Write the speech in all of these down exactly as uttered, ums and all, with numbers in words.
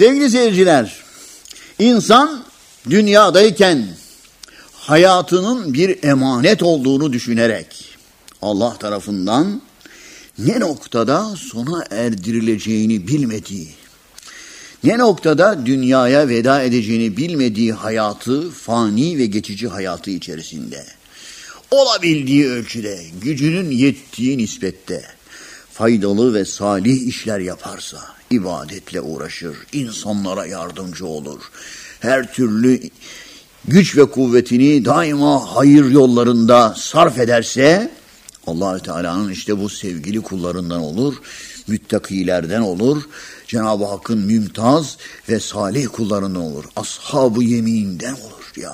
Sevgili seyirciler, insan dünyadayken hayatının bir emanet olduğunu düşünerek Allah tarafından ne noktada sona erdirileceğini bilmediği, ne noktada dünyaya veda edeceğini bilmediği hayatı, fani ve geçici hayatı içerisinde, olabildiği ölçüde, gücünün yettiği nispette faydalı ve salih işler yaparsa, ibadetle uğraşır, insanlara yardımcı olur, her türlü güç ve kuvvetini daima hayır yollarında sarf ederse, Allah-u Teala'nın işte bu sevgili kullarından olur, müttakilerden olur, Cenab-ı Hakk'ın mümtaz ve salih kullarından olur, ashab-ı yeminden olur ya.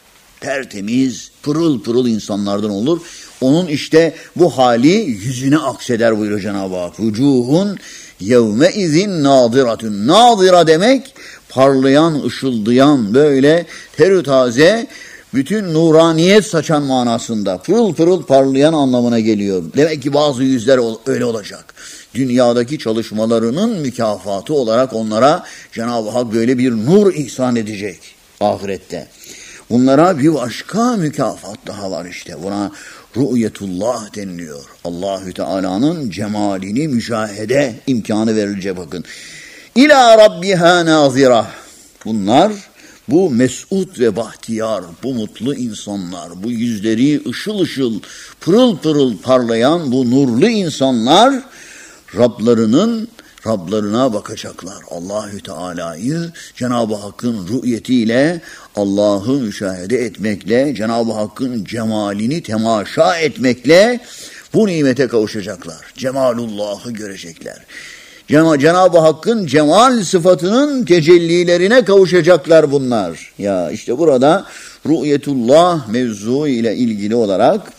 Tertemiz, pırıl pırıl insanlardan olur. Onun işte bu hali yüzüne akseder buyuruyor Cenab-ı Hak. Vucuhun yevme izin nadiratun. Nadira demek parlayan, ışıldayan, böyle terü taze, bütün nuraniyet saçan manasında. Pırıl pırıl parlayan anlamına geliyor. Demek ki bazı yüzler öyle olacak. Dünyadaki çalışmalarının mükafatı olarak onlara Cenab-ı Hak böyle bir nur ihsan edecek ahirette. Bunlara bir başka mükafat daha var işte. Buna ru'yetullah deniliyor. Allahü Teala'nın cemalini müşahede imkanı verilecek bakın. İlâ rabbiha nazira. Bunlar bu mesut ve bahtiyar, bu mutlu insanlar, bu yüzleri ışıl ışıl, pırıl pırıl parlayan bu nurlu insanlar Rablarının Rablarına bakacaklar. Allahü Teala'yı Cenab-ı Hakk'ın rü'yetiyle, Allah'ı müşahede etmekle, Cenab-ı Hakk'ın cemalini temaşa etmekle bu nimete kavuşacaklar. Cemalullah'ı görecekler. Cenab-ı Hakk'ın cemal sıfatının tecellilerine kavuşacaklar bunlar. Ya işte burada rü'yetullah mevzu ile ilgili olarak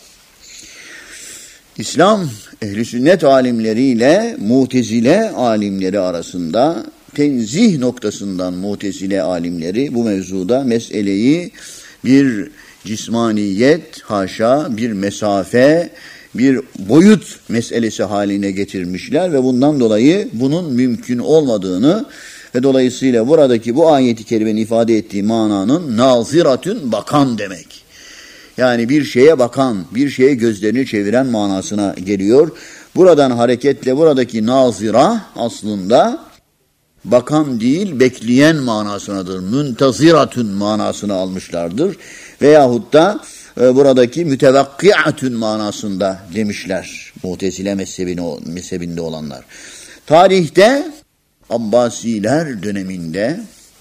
İslam ehl-i sünnet alimleriyle Mu'tezile alimleri arasında tenzih noktasından Mu'tezile alimleri bu mevzuda meseleyi bir cismaniyet, haşa bir mesafe, bir boyut meselesi haline getirmişler ve bundan dolayı bunun mümkün olmadığını ve dolayısıyla buradaki bu ayeti kerimenin ifade ettiği mananın naziratün bakan demek. Yani bir şeye bakan, bir şeye gözlerini çeviren manasına geliyor. Buradan hareketle buradaki nazira aslında bakan değil, bekleyen manasınadır. Müntaziratün manasını almışlardır. Veyahut da e, buradaki mütevakkiatün manasında demişler. Mu'tezile mezhebinde olanlar. Tarihte Abbasiler döneminde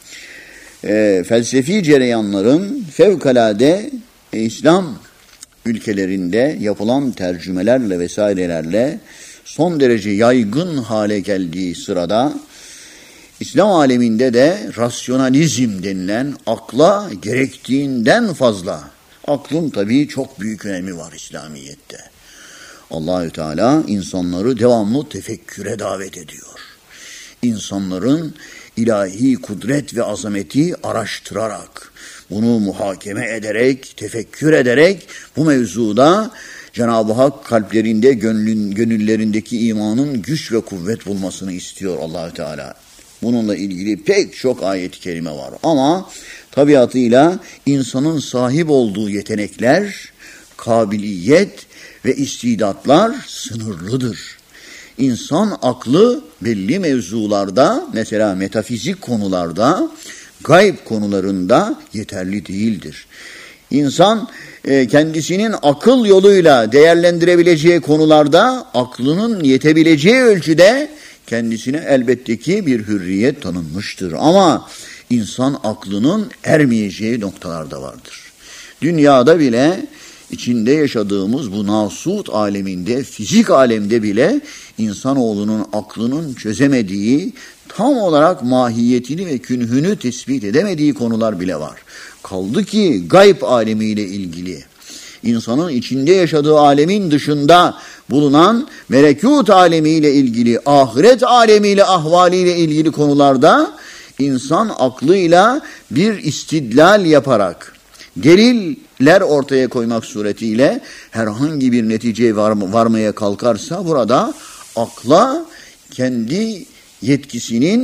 e, felsefi cereyanların fevkalade e, İslam ülkelerinde yapılan tercümelerle vesairelerle son derece yaygın hale geldiği sırada İslam aleminde de rasyonalizm denilen akla gerektiğinden fazla, aklın tabii çok büyük önemi var İslamiyet'te. Allahü Teala insanları devamlı tefekküre davet ediyor. İnsanların ilahi kudret ve azameti araştırarak, bunu muhakeme ederek, tefekkür ederek bu mevzuda Cenab-ı Hak kalplerinde, gönlün, gönüllerindeki imanın güç ve kuvvet bulmasını istiyor Allahü Teala. Bununla ilgili pek çok ayet-i kerime var. Ama tabiatıyla insanın sahip olduğu yetenekler, kabiliyet ve istidatlar sınırlıdır. İnsan aklı belli mevzularda, mesela metafizik konularda, gayb konularında yeterli değildir. İnsan e, kendisinin akıl yoluyla değerlendirebileceği konularda aklının yetebileceği ölçüde kendisine elbette ki bir hürriyet tanınmıştır. Ama insan aklının ermeyeceği noktalarda vardır. Dünyada bile içinde yaşadığımız bu nasut aleminde, fizik alemde bile insanoğlunun aklının çözemediği, tam olarak mahiyetini ve künhünü tespit edemediği konular bile var. Kaldı ki gayb alemiyle ilgili, insanın içinde yaşadığı alemin dışında bulunan melekut alemiyle ilgili, ahiret alemiyle, ahvaliyle ilgili konularda insan aklıyla bir istidlal yaparak, deliller ortaya koymak suretiyle herhangi bir neticeye var, varmaya kalkarsa burada akla kendi yetkisinin,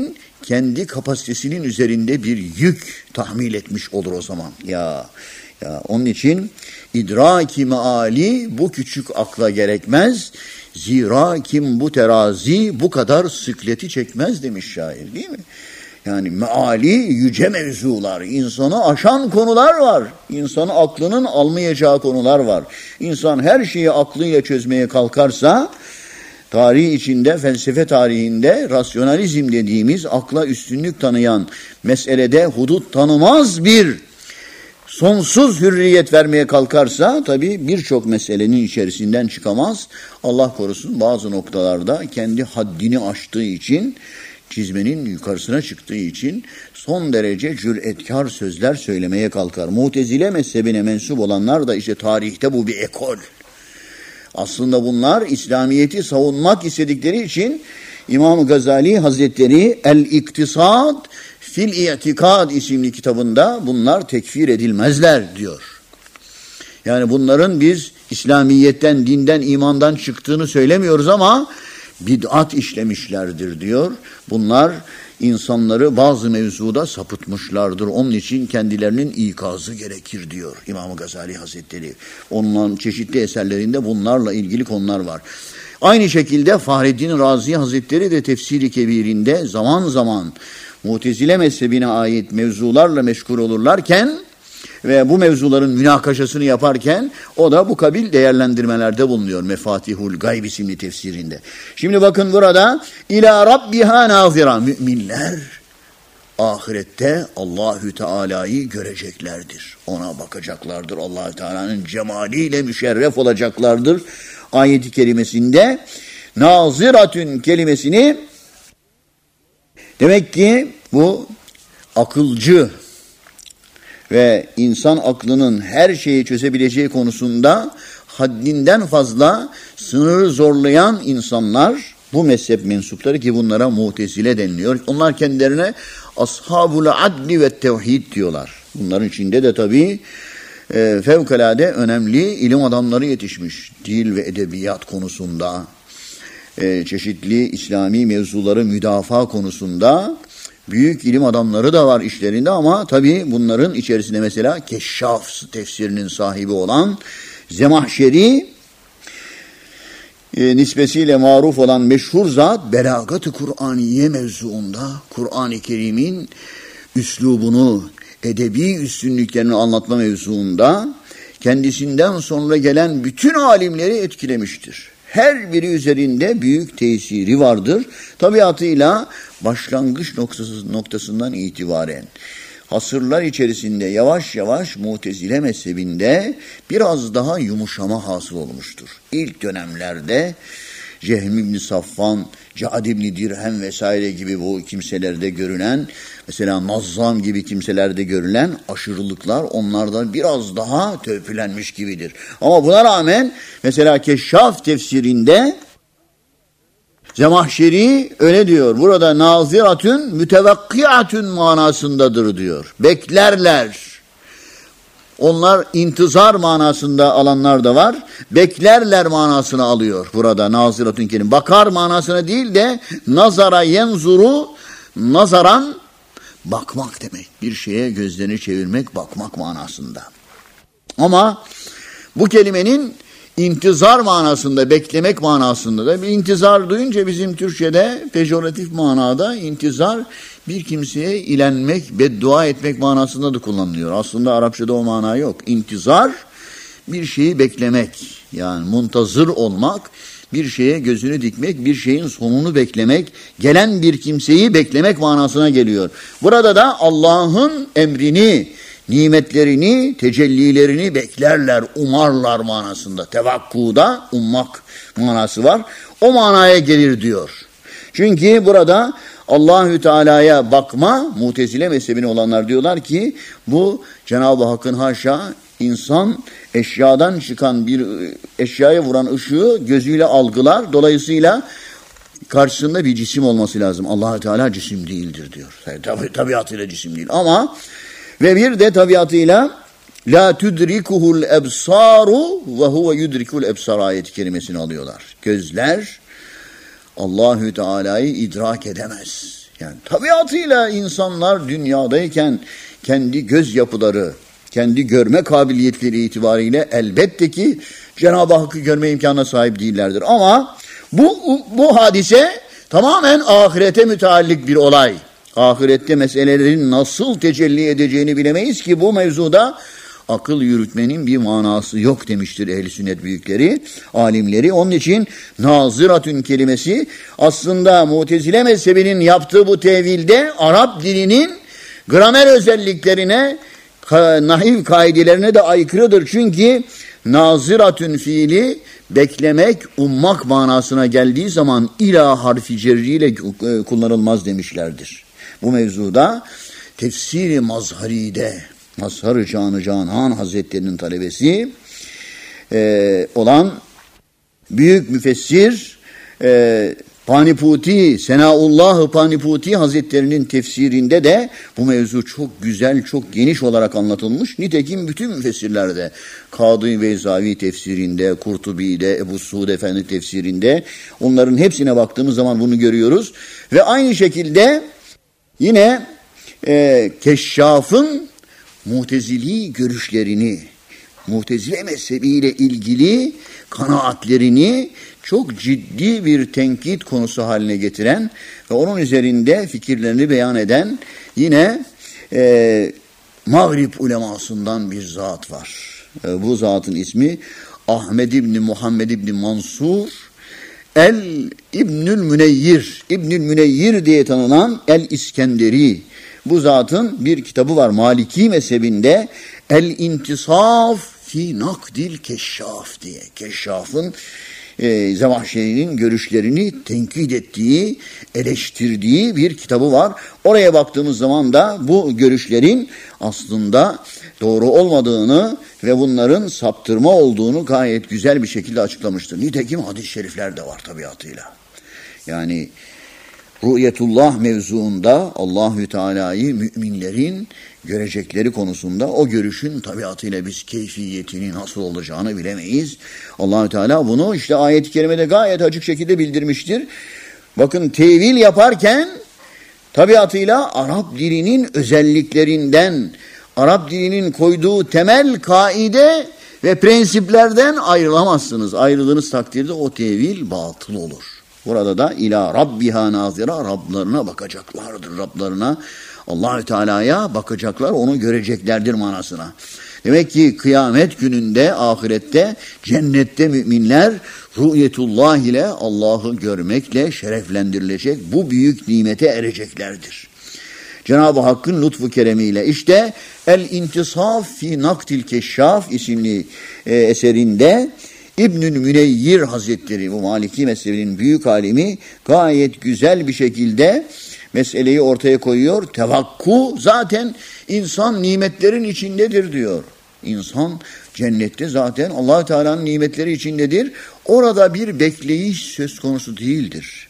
kendi kapasitesinin üzerinde bir yük tahmil etmiş olur o zaman. Ya ya onun için idraki meali bu küçük akla gerekmez. Zira kim bu terazi bu kadar sıkleti çekmez demiş şair, değil mi? Yani meali yüce mevzular, insanı aşan konular var. İnsanın aklının almayacağı konular var. İnsan her şeyi aklıyla çözmeye kalkarsa, tarih içinde, felsefe tarihinde rasyonalizm dediğimiz akla üstünlük tanıyan meselede hudut tanımaz bir sonsuz hürriyet vermeye kalkarsa tabii birçok meselenin içerisinden çıkamaz. Allah korusun bazı noktalarda kendi haddini aştığı için, çizmenin yukarısına çıktığı için son derece cüretkar sözler söylemeye kalkar. Mutezile mezhebine mensup olanlar da işte tarihte bu bir ekol. Aslında bunlar İslamiyet'i savunmak istedikleri için İmam Gazali Hazretleri El-İktisad fil İtikad isimli kitabında bunlar tekfir edilmezler diyor. Yani bunların biz İslamiyet'ten, dinden, imandan çıktığını söylemiyoruz ama bid'at işlemişlerdir diyor. Bunlar insanları bazı mevzuda sapıtmışlardır. Onun için kendilerinin ikazı gerekir diyor İmam Gazali Hazretleri. Onların çeşitli eserlerinde bunlarla ilgili konular var. Aynı şekilde Fahreddin Razi Hazretleri de Tefsir-i Kebir'inde zaman zaman Mutezile mezhebine ait mevzularla meşgul olurlarken ve bu mevzuların münakaşasını yaparken o da bu kabil değerlendirmelerde bulunuyor Mefatihul Gayb isimli tefsirinde. Şimdi bakın burada ila rabbiha nazira, müminler ahirette Allahü Teala'yı göreceklerdir. Ona bakacaklardır. Allahü Teala'nın cemaliyle müşerref olacaklardır. Ayet-i kerimesinde naziratün kelimesini demek ki bu akılcı ve insan aklının her şeyi çözebileceği konusunda haddinden fazla sınırı zorlayan insanlar, bu mezhep mensupları ki bunlara Mu'tezile deniliyor. Onlar kendilerine ashabul adli ve tevhid diyorlar. Bunların içinde de tabii e, fevkalade önemli ilim adamları yetişmiş. Dil ve edebiyat konusunda, e, çeşitli İslami mevzuları müdafaa konusunda büyük ilim adamları da var işlerinde ama tabii bunların içerisinde mesela Keşşaf tefsirinin sahibi olan Zemahşeri e, nispesiyle maruf olan meşhur zat Belagat-ı Kur'aniye mevzuunda Kur'an-ı Kerim'in üslubunu, edebi üstünlüklerini anlatma mevzuunda kendisinden sonra gelen bütün alimleri etkilemiştir. Her biri üzerinde büyük tesiri vardır. Tabiatıyla başlangıç noktası, noktasından itibaren asırlar içerisinde yavaş yavaş Mu'tezile mezhebinde biraz daha yumuşama hasıl olmuştur. İlk dönemlerde Cehm İbn Safvan, Cad İbn Dirhem vesaire gibi bu kimselerde görülen, mesela Nazzam gibi kimselerde görülen aşırılıklar onlardan biraz daha törpülenmiş gibidir. Ama buna rağmen mesela Keşşaf tefsirinde Zemahşeri öyle diyor. Burada naziratün mütevekkiatün manasındadır diyor. Beklerler. Onlar intizar manasında alanlar da var. Beklerler manasını alıyor burada naziratün kelime. Bakar manasına değil de nazara yenzuru, nazaran bakmak demek. Bir şeye gözlerini çevirmek, bakmak manasında. Ama bu kelimenin intizar manasında, beklemek manasında da bir intizar duyunca bizim Türkçe'de pejoratif manada intizar bir kimseye ilenmek, beddua etmek manasında da kullanılıyor. Aslında Arapçada o mana yok. İntizar bir şeyi beklemek, yani muntazır olmak, bir şeye gözünü dikmek, bir şeyin sonunu beklemek, gelen bir kimseyi beklemek manasına geliyor. Burada da Allah'ın emrini, nimetlerini, tecellilerini beklerler, umarlar manasında. Tevakkuda ummak manası var. O manaya gelir diyor. Çünkü burada Allahü Teala'ya bakma, Mu'tezile mezhebine olanlar diyorlar ki bu Cenab-ı Hakk'ın haşa insan eşyadan çıkan bir eşyaya vuran ışığı gözüyle algılar. Dolayısıyla karşısında bir cisim olması lazım. Allah-u Teala cisim değildir diyor. Tabi, tabiatıyla cisim değil. Ama ve bir de tabiatıyla la tudrikuhul ebsaru ve huve yudrikul ebsar ayeti kelimesini alıyorlar. Gözler Allahü Teala'yı idrak edemez. Yani tabiatıyla insanlar dünyadayken kendi göz yapıları, kendi görme kabiliyetleri itibariyle elbette ki Cenab-ı Hakk'ı görme imkanına sahip değillerdir. Ama bu, bu hadise tamamen ahirete müteallik bir olay. Ahirette meselelerin nasıl tecelli edeceğini bilemeyiz ki bu mevzuda akıl yürütmenin bir manası yok demiştir ehl-i sünnet büyükleri, alimleri. Onun için naziratün kelimesi aslında Mu'tezile mezhebinin yaptığı bu tevilde Arap dilinin gramer özelliklerine, nahiv kaidelerine de aykırıdır. Çünkü naziratün fiili beklemek, ummak manasına geldiği zaman ila harfi cerriyle kullanılmaz demişlerdir. Bu mevzuda tefsir-i mazharide, Mazhar-ı Can-ı Canan Hazretleri'nin talebesi e, olan büyük müfessir e, Paniputi, Senaullah Paniputi Hazretleri'nin tefsirinde de bu mevzu çok güzel, çok geniş olarak anlatılmış. Nitekim bütün müfessirlerde, Kadı Beyzavi tefsirinde, Kurtubi'de, Ebu Suud Efendi tefsirinde, onların hepsine baktığımız zaman bunu görüyoruz. Ve aynı şekilde yine e, Keşşaf'ın Mu'tezili görüşlerini, Mu'tezile mezhebiyle ilgili kanaatlerini çok ciddi bir tenkit konusu haline getiren ve onun üzerinde fikirlerini beyan eden yine e, Mağrib ulemasından bir zat var. E, bu zatın ismi Ahmed İbni Muhammed İbni Mansur El İbnül Müneyyir, İbnül Müneyyir diye tanınan El İskenderi. Bu zatın bir kitabı var Maliki mezhebinde, El-İntisaf fi Nakdil Keşşaf diye. Keşşaf'ın e, Zemahşeri'nin görüşlerini tenkit ettiği, eleştirdiği bir kitabı var. Oraya baktığımız zaman da bu görüşlerin aslında doğru olmadığını ve bunların saptırma olduğunu gayet güzel bir şekilde açıklamıştır. Nitekim hadis-i şerifler de var tabiatıyla. Yani Ru'yetullah mevzuunda Allahü Teala'yı müminlerin görecekleri konusunda o görüşün tabiatıyla biz keyfiyetini nasıl olacağını bilemeyiz. Allahü Teala bunu işte ayet-i kerimede gayet açık şekilde bildirmiştir. Bakın tevil yaparken tabiatıyla Arap dilinin özelliklerinden, Arap dilinin koyduğu temel kaide ve prensiplerden ayrılamazsınız. Ayrıldığınız takdirde o tevil batıl olur. Burada da ila rabbiha nazira, Rablarına bakacaklardır. Rablarına, Allahü Teala'ya bakacaklar, onu göreceklerdir manasına. Demek ki kıyamet gününde, ahirette, cennette müminler ru'yetullah ile Allah'ı görmekle şereflendirilecek, bu büyük nimete ereceklerdir. Cenab-ı Hakk'ın lütfu keremiyle işte El-İntisaf fi Naktil Keşşaf isimli e, eserinde İbnül Müneyyir Hazretleri, bu Maliki mezhebinin büyük alimi, gayet güzel bir şekilde meseleyi ortaya koyuyor. Tevakku zaten insan nimetlerin içindedir diyor. İnsan cennette zaten Allah-u Teala'nın nimetleri içindedir. Orada bir bekleyiş söz konusu değildir.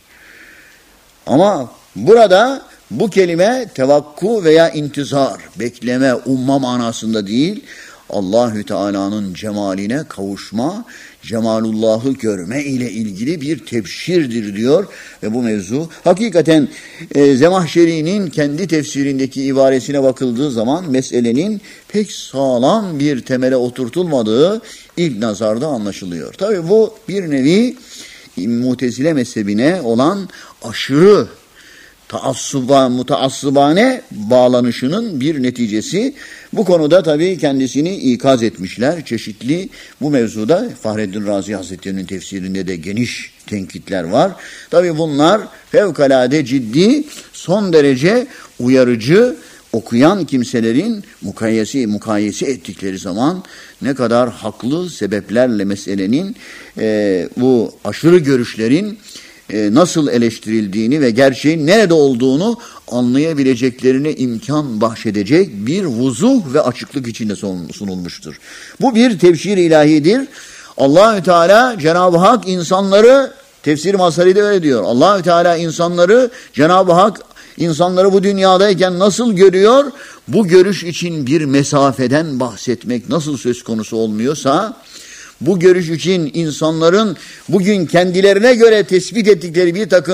Ama burada bu kelime tevakku veya intizar, bekleme, umma manasında değil, Allahü Teala'nın cemaline kavuşma, cemalullah'ı görme ile ilgili bir tebşirdir diyor ve bu mevzu hakikaten e, Zemahşeri'nin kendi tefsirindeki ibaresine bakıldığı zaman meselenin pek sağlam bir temele oturtulmadığı ilk nazarda anlaşılıyor. Tabii bu bir nevi Mu'tezile mezhebine olan aşırı taassuba, mutaassıbane bağlanışının bir neticesi. Bu konuda tabii kendisini ikaz etmişler. Çeşitli bu mevzuda Fahreddin Razi Hazretleri'nin tefsirinde de geniş tenkitler var. Tabii bunlar fevkalade ciddi, son derece uyarıcı, okuyan kimselerin mukayese, mukayese ettikleri zaman ne kadar haklı sebeplerle meselenin, e, bu aşırı görüşlerin e, nasıl eleştirildiğini ve gerçeğin nerede olduğunu anlayabileceklerine imkan bahşedecek bir vuzuh ve açıklık içinde sunulmuştur. Bu bir tebşir ilahidir. Allahü Teala, Cenab-ı Hak insanları, tefsir Mazhari'de öyle diyor. Allahü Teala insanları, Cenab-ı Hak insanları bu dünyadayken nasıl görüyor? Bu görüş için bir mesafeden bahsetmek nasıl söz konusu olmuyorsa, bu görüş için insanların bugün kendilerine göre tespit ettikleri bir takım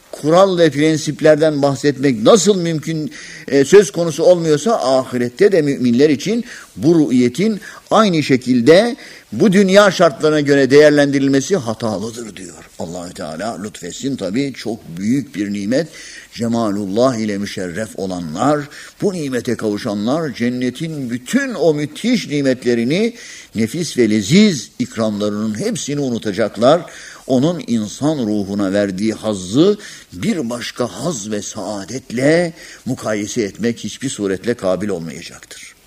kural ve prensiplerden bahsetmek nasıl mümkün e, söz konusu olmuyorsa ahirette de müminler için bu ruhiyetin aynı şekilde bu dünya şartlarına göre değerlendirilmesi hatalıdır diyor. Allah-u Teala lütfetsin, tabii çok büyük bir nimet. Cemalullah ile müşerref olanlar, bu nimete kavuşanlar cennetin bütün o müthiş nimetlerini, nefis ve leziz ikramlarının hepsini unutacaklar. Onun insan ruhuna verdiği hazzı bir başka haz ve saadetle mukayese etmek hiçbir suretle kabil olmayacaktır.